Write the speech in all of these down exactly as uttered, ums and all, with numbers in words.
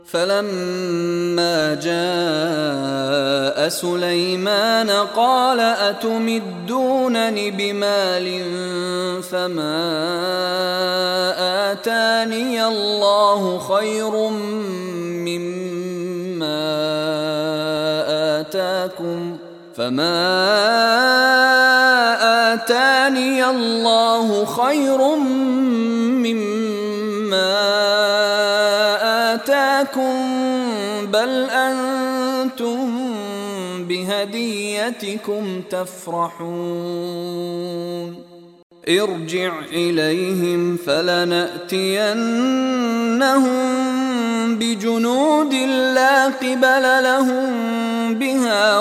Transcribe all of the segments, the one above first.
فلما جاء سليمان قال أتمدونني بمال فما آتاني الله خير مما آتاكم فما آتاني الله خير مما آتاكم بل أنتم بهديتكم تفرحون ارجع إليهم فلنأتينهم بجنود لا قبل لهم بها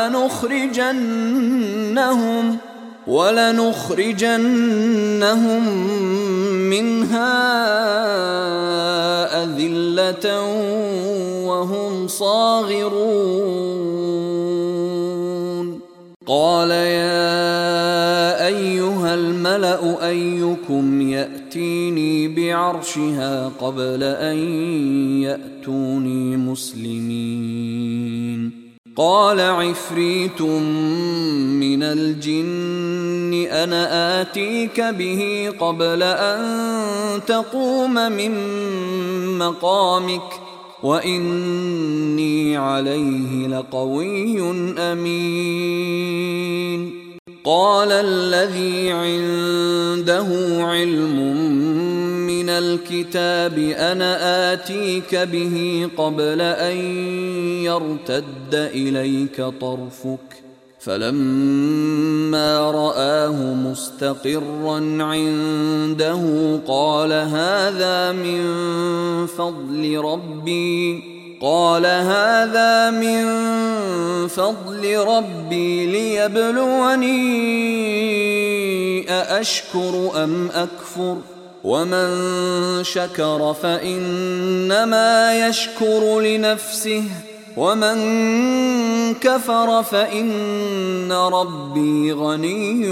ولنخرجنهم ولنخرجنهم منها أذلة وهم صاغرون قال يا أيها الملأ أيكم يأتيني بعرشها قبل أن يأتوني مسلمين قال عفريت من الجن أنا آتيك به قبل أن تقوم من مقامك وإني عليه لقوي أمين قال الذي عنده علم من الكتاب أنا آتيك به قبل أن يرتد إليك طرفك فلما رآه مستقرا عنده قال هذا من فضل ربي قال هذا من فضل ربي ليبلوني أأشكر أم أكفر ومن شكر فإنما يشكر لنفسه ومن كفر فإن ربي غني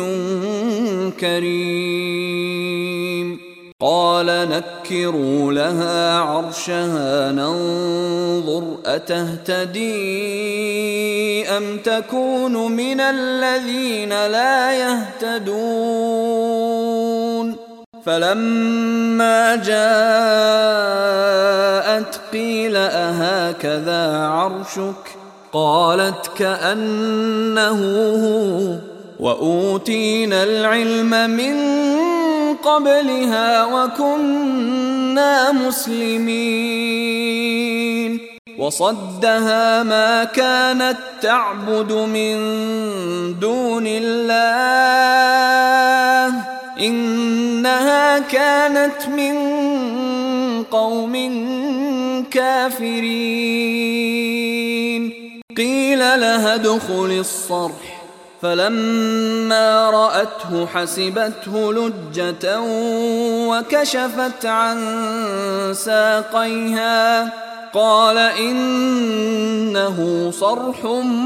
كريم قال نكروا لها عرشها ننظر أتهتدي أم تكون من الذين لا يهتدون فلما جاءت قيل أهكذا عرشك قالت كأنه هو وأوتينا العلم من قبلها وكنا مسلمين وصدها ما كانت تعبد من دون الله إنها كانت من قوم كافرين قيل لها ادخل الصرح فلما رأته حسبته لجة وكشفت عن ساقيها قال إنه صرح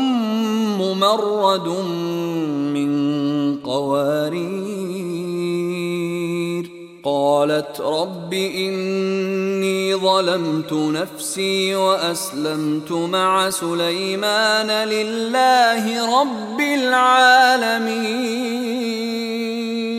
ممرد من قوارير قالت رب إني ظلمت نفسي وأسلمت مع سليمان لله رب العالمين.